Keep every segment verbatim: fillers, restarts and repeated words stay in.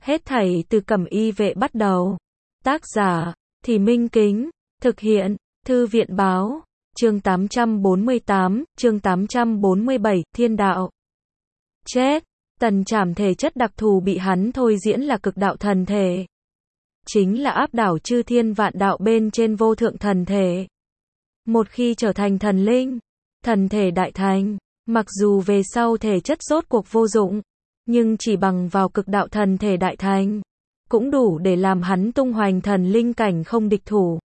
Hết thảy từ Cẩm Y Vệ bắt đầu. Tác giả, Thì Minh Kính. Thực hiện, Thư viện Báo. Chương tám trăm bốn mươi tám, chương tám trăm bốn mươi bảy, Thiên Đạo. Chết, Tần Trảm thể chất đặc thù bị hắn thôi diễn là cực đạo thần thể. Chính là áp đảo chư thiên vạn đạo bên trên vô thượng thần thể. Một khi trở thành thần linh, thần thể đại thành, mặc dù về sau thể chất rốt cuộc vô dụng, nhưng chỉ bằng vào cực đạo thần thể đại thành, cũng đủ để làm hắn tung hoành thần linh cảnh không địch thủ.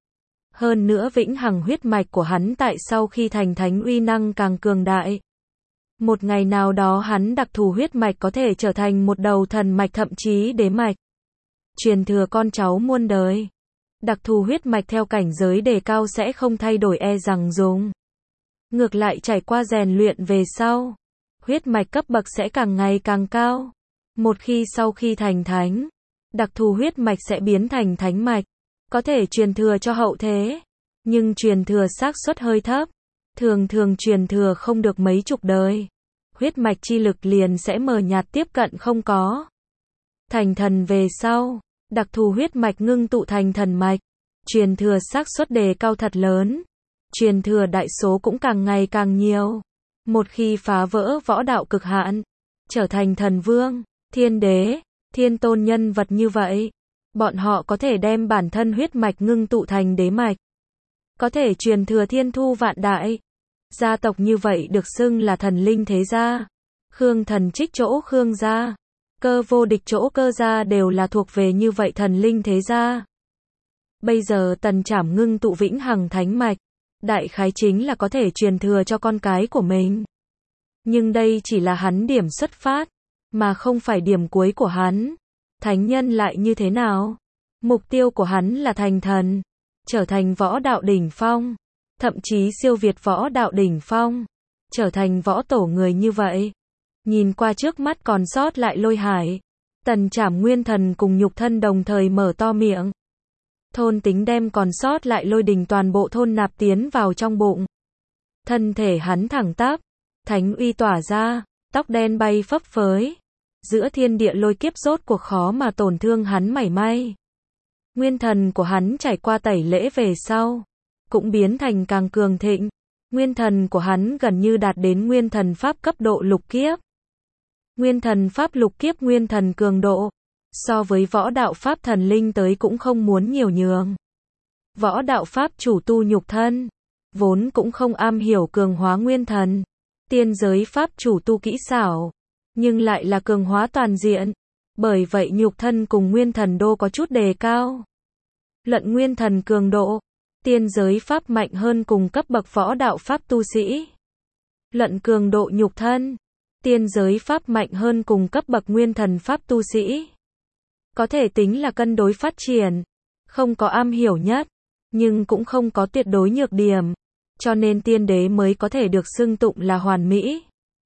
Hơn nữa vĩnh hằng huyết mạch của hắn tại sau khi thành thánh uy năng càng cường đại. Một ngày nào đó hắn đặc thù huyết mạch có thể trở thành một đầu thần mạch thậm chí đế mạch. Truyền thừa con cháu muôn đời. Đặc thù huyết mạch theo cảnh giới đề cao sẽ không thay đổi e rằng dùng. Ngược lại trải qua rèn luyện về sau, huyết mạch cấp bậc sẽ càng ngày càng cao. Một khi sau khi thành thánh, đặc thù huyết mạch sẽ biến thành thánh mạch, có thể truyền thừa cho hậu thế, nhưng truyền thừa xác suất hơi thấp, thường thường truyền thừa không được mấy chục đời, huyết mạch chi lực liền sẽ mờ nhạt tiếp cận không có. Thành thần về sau, đặc thù huyết mạch ngưng tụ thành thần mạch, truyền thừa xác suất đề cao thật lớn, truyền thừa đại số cũng càng ngày càng nhiều. Một khi phá vỡ võ đạo cực hạn, trở thành thần vương, thiên đế, thiên tôn nhân vật như vậy, bọn họ có thể đem bản thân huyết mạch ngưng tụ thành đế mạch, có thể truyền thừa thiên thu vạn đại. Gia tộc như vậy được xưng là thần linh thế gia. Khương Thần Trích chỗ Khương gia, Cơ Vô Địch chỗ Cơ gia đều là thuộc về như vậy thần linh thế gia. Bây giờ Tần Trảm ngưng tụ vĩnh hằng thánh mạch, đại khái chính là có thể truyền thừa cho con cái của mình. Nhưng đây chỉ là hắn điểm xuất phát, mà không phải điểm cuối của hắn. Thánh nhân lại như thế nào? Mục tiêu của hắn là thành thần, trở thành võ đạo đỉnh phong, thậm chí siêu việt võ đạo đỉnh phong, trở thành võ tổ người như vậy. Nhìn qua trước mắt còn sót lại Lôi Hải, Tần Trảm nguyên thần cùng nhục thân đồng thời mở to miệng. Thôn tính đem còn sót lại lôi đình toàn bộ thôn nạp tiến vào trong bụng. Thân thể hắn thẳng tắp, thánh uy tỏa ra, tóc đen bay phấp phới. Giữa thiên địa lôi kiếp rốt cuộc khó mà tổn thương hắn mảy may. Nguyên thần của hắn trải qua tẩy lễ về sau, cũng biến thành càng cường thịnh. Nguyên thần của hắn gần như đạt đến nguyên thần pháp cấp độ lục kiếp. Nguyên thần pháp lục kiếp nguyên thần cường độ, so với võ đạo pháp thần linh tới cũng không muốn nhiều nhường. Võ đạo pháp chủ tu nhục thân, vốn cũng không am hiểu cường hóa nguyên thần. Tiên giới pháp chủ tu kỹ xảo, nhưng lại là cường hóa toàn diện. Bởi vậy nhục thân cùng nguyên thần đô có chút đề cao. Luận nguyên thần cường độ, tiên giới pháp mạnh hơn cùng cấp bậc võ đạo pháp tu sĩ. Luận cường độ nhục thân, tiên giới pháp mạnh hơn cùng cấp bậc nguyên thần pháp tu sĩ. Có thể tính là cân đối phát triển, không có am hiểu nhất, nhưng cũng không có tuyệt đối nhược điểm, cho nên tiên đế mới có thể được xưng tụng là hoàn mỹ.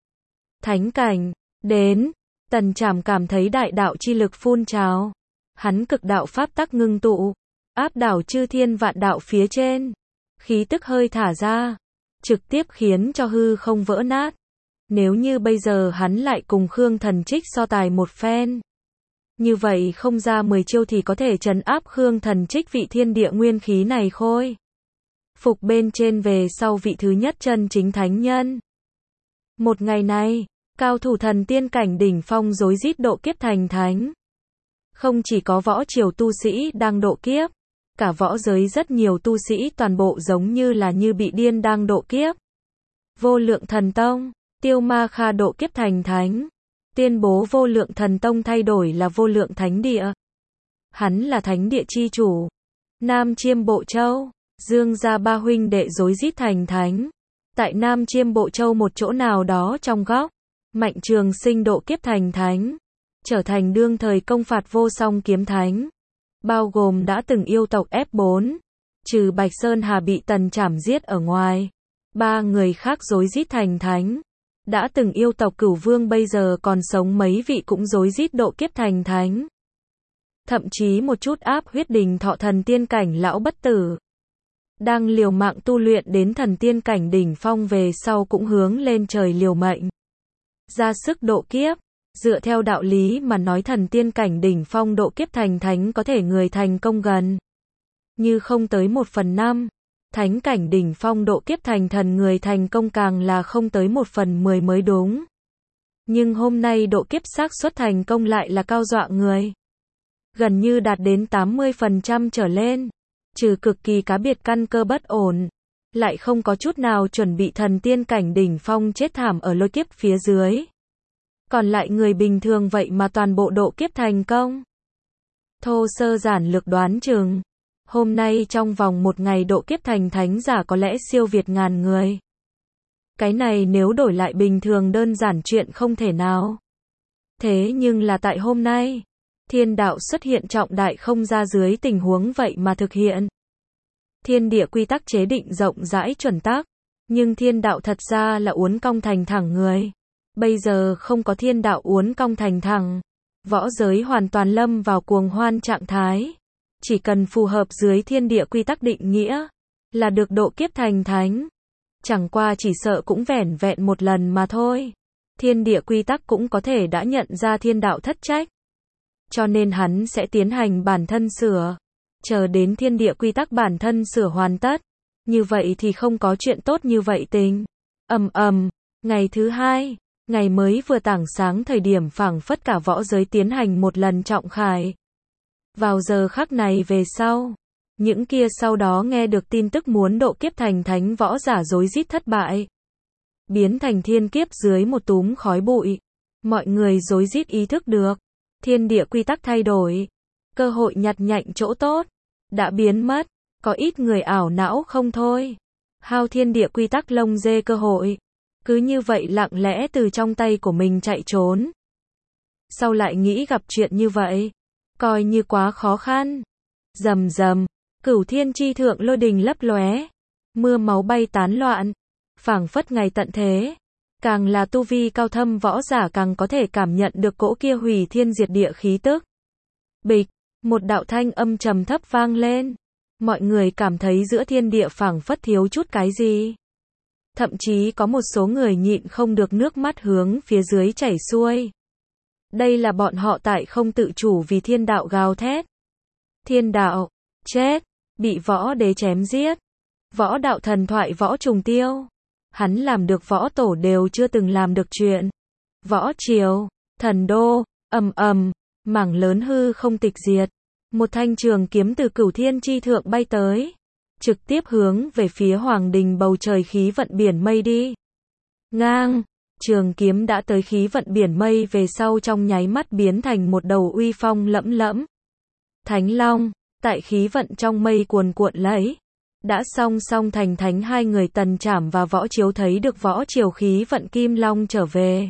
Thánh cảnh, đến, Tần Trảm cảm thấy đại đạo chi lực phun trào, hắn cực đạo pháp tắc ngưng tụ, áp đảo chư thiên vạn đạo phía trên, khí tức hơi thả ra, trực tiếp khiến cho hư không vỡ nát. Nếu như bây giờ hắn lại cùng Khương Thần Trích so tài một phen, như vậy không ra mười chiêu thì có thể trấn áp Khương Thần Trích vị thiên địa nguyên khí này khôi phục bên trên về sau vị thứ nhất chân chính thánh nhân. Một ngày này, cao thủ thần tiên cảnh đỉnh phong rối rít độ kiếp thành thánh. Không chỉ có võ triều tu sĩ đang độ kiếp, cả võ giới rất nhiều tu sĩ toàn bộ giống như là như bị điên đang độ kiếp. Vô Lượng Thần Tông, Tiêu Ma Kha độ kiếp thành thánh, tuyên bố Vô Lượng Thần Tông thay đổi là Vô Lượng Thánh Địa. Hắn là thánh địa chi chủ. Nam Chiêm Bộ Châu, Dương gia ba huynh đệ rối rít thành thánh. Tại Nam Chiêm Bộ Châu một chỗ nào đó trong góc, Mạnh Trường Sinh độ kiếp thành thánh, trở thành đương thời công phạt vô song kiếm thánh, bao gồm đã từng yêu tộc ép bốn, trừ Bạch Sơn Hà bị Tần Trảm giết ở ngoài, ba người khác rối rít thành thánh. Đã từng yêu tộc Cửu Vương bây giờ còn sống mấy vị cũng rối rít độ kiếp thành thánh. Thậm chí một chút áp huyết đình thọ thần tiên cảnh lão bất tử, đang liều mạng tu luyện đến thần tiên cảnh đỉnh phong về sau cũng hướng lên trời liều mệnh, ra sức độ kiếp. Dựa theo đạo lý mà nói thần tiên cảnh đỉnh phong độ kiếp thành thánh có thể người thành công gần như không tới một phần năm. Thánh cảnh đỉnh phong độ kiếp thành thần người thành công càng là không tới một phần mười mới đúng. Nhưng hôm nay độ kiếp xác suất thành công lại là cao dọa người. Gần như đạt đến tám mươi phần trăm trở lên. Trừ cực kỳ cá biệt căn cơ bất ổn, lại không có chút nào chuẩn bị thần tiên cảnh đỉnh phong chết thảm ở lôi kiếp phía dưới. Còn lại người bình thường vậy mà toàn bộ độ kiếp thành công. Thô sơ giản lược đoán chừng, hôm nay trong vòng một ngày độ kiếp thành thánh giả có lẽ siêu việt ngàn người. Cái này nếu đổi lại bình thường đơn giản chuyện không thể nào. Thế nhưng là tại hôm nay, thiên đạo xuất hiện trọng đại không ra dưới tình huống vậy mà thực hiện. Thiên địa quy tắc chế định rộng rãi chuẩn tắc, nhưng thiên đạo thật ra là uốn cong thành thẳng người. Bây giờ không có thiên đạo uốn cong thành thẳng, võ giới hoàn toàn lâm vào cuồng hoan trạng thái. Chỉ cần phù hợp dưới thiên địa quy tắc định nghĩa, là được độ kiếp thành thánh. Chẳng qua chỉ sợ cũng vẻn vẹn một lần mà thôi. Thiên địa quy tắc cũng có thể đã nhận ra thiên đạo thất trách. Cho nên hắn sẽ tiến hành bản thân sửa. Chờ đến thiên địa quy tắc bản thân sửa hoàn tất. Như vậy thì không có chuyện tốt như vậy tình. Ầm ầm, ngày thứ hai, ngày mới vừa tảng sáng thời điểm phảng phất cả võ giới tiến hành một lần trọng khải. Vào giờ khắc này về sau, những kia sau đó nghe được tin tức muốn độ kiếp thành thánh võ giả rối rít thất bại. Biến thành thiên kiếp dưới một túm khói bụi. Mọi người rối rít ý thức được. Thiên địa quy tắc thay đổi. Cơ hội nhặt nhạnh chỗ tốt. Đã biến mất. Có ít người ảo não không thôi. Hao thiên địa quy tắc lông dê cơ hội. Cứ như vậy lặng lẽ từ trong tay của mình chạy trốn. Sau lại nghĩ gặp chuyện như vậy. Coi như quá khó khăn. Rầm rầm. Cửu thiên chi thượng lôi đình lấp lóe. Mưa máu bay tán loạn. Phảng phất ngày tận thế. Càng là tu vi cao thâm võ giả càng có thể cảm nhận được cỗ kia hủy thiên diệt địa khí tức. Bịch. Một đạo thanh âm trầm thấp vang lên. Mọi người cảm thấy giữa thiên địa phảng phất thiếu chút cái gì. Thậm chí có một số người nhịn không được nước mắt hướng phía dưới chảy xuôi. Đây là bọn họ tại không tự chủ vì thiên đạo gào thét. Thiên đạo, chết, bị võ đế chém giết. Võ đạo thần thoại võ trùng tiêu. Hắn làm được võ tổ đều chưa từng làm được chuyện. Võ triều, thần đô, ầm ầm, mảng lớn hư không tịch diệt. Một thanh trường kiếm từ cửu thiên chi thượng bay tới. Trực tiếp hướng về phía hoàng đình bầu trời khí vận biển mây đi. Ngang, trường kiếm đã tới khí vận biển mây về sau trong nháy mắt biến thành một đầu uy phong lẫm lẫm. Thánh Long, tại khí vận trong mây cuồn cuộn lấy. Đã song song thành thánh hai người Tần Trảm và Võ Chiếu thấy được võ triều khí vận kim long trở về.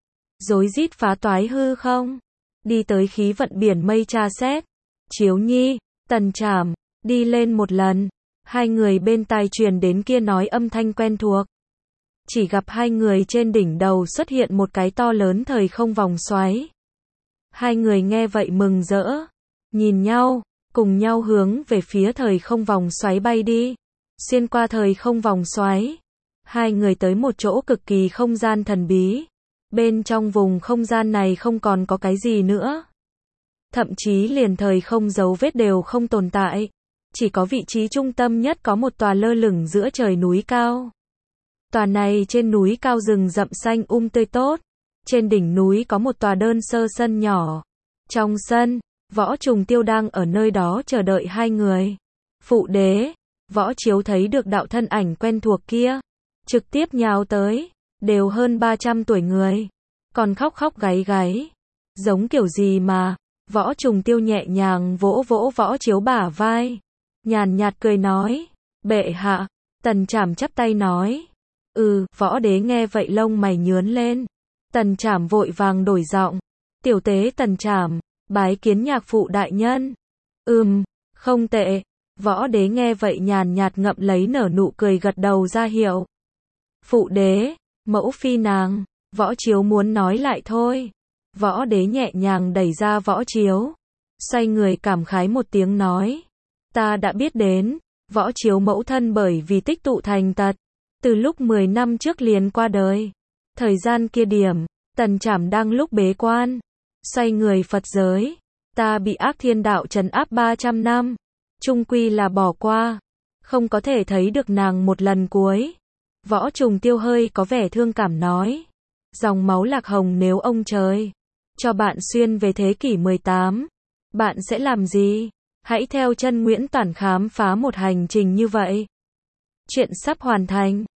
Rối rít phá toái hư không. Đi tới khí vận biển mây tra xét. Chiếu Nhi, Tần Trảm, đi lên một lần. Hai người bên tai truyền đến kia nói âm thanh quen thuộc. Chỉ gặp hai người trên đỉnh đầu xuất hiện một cái to lớn thời không vòng xoáy. Hai người nghe vậy mừng rỡ. Nhìn nhau, cùng nhau hướng về phía thời không vòng xoáy bay đi. Xuyên qua thời không vòng xoáy. Hai người tới một chỗ cực kỳ không gian thần bí. Bên trong vùng không gian này không còn có cái gì nữa. Thậm chí liền thời không dấu vết đều không tồn tại. Chỉ có vị trí trung tâm nhất có một tòa lơ lửng giữa trời núi cao. Tòa này trên núi cao rừng rậm xanh um tươi tốt. Trên đỉnh núi có một tòa đơn sơ sân nhỏ. Trong sân, Võ Trùng Tiêu đang ở nơi đó chờ đợi hai người. Phụ đế, Võ Chiếu thấy được đạo thân ảnh quen thuộc kia. Trực tiếp nhào tới, đều hơn ba trăm tuổi người. Còn khóc khóc gáy gáy. Giống kiểu gì mà, Võ Trùng Tiêu nhẹ nhàng vỗ vỗ Võ Chiếu bả vai. Nhàn nhạt cười nói, bệ hạ. Tần Trảm chắp tay nói, ừ, Võ đế nghe vậy lông mày nhướn lên. Tần Trảm vội vàng đổi giọng, tiểu tế Tần Trảm, bái kiến nhạc phụ đại nhân. Ừm, không tệ. Võ đế nghe vậy nhàn nhạt ngậm lấy nở nụ cười gật đầu ra hiệu. Phụ đế, mẫu phi nàng, Võ Chiếu muốn nói lại thôi. Võ đế nhẹ nhàng đẩy ra Võ Chiếu. Xoay người cảm khái một tiếng nói. Ta đã biết đến, Võ Chiếu mẫu thân bởi vì tích tụ thành tật. Từ lúc mười năm trước liền qua đời. Thời gian kia điểm, Tần Trảm đang lúc bế quan, xoay người Phật giới. Ta bị ác thiên đạo trấn áp ba trăm năm, chung quy là bỏ qua, không có thể thấy được nàng một lần cuối. Võ Trùng Tiêu hơi có vẻ thương cảm nói. Dòng máu Lạc Hồng nếu ông trời cho bạn xuyên về thế kỷ mười tám, bạn sẽ làm gì? Hãy theo chân Nguyễn Toản khám phá một hành trình như vậy. Chuyện sắp hoàn thành.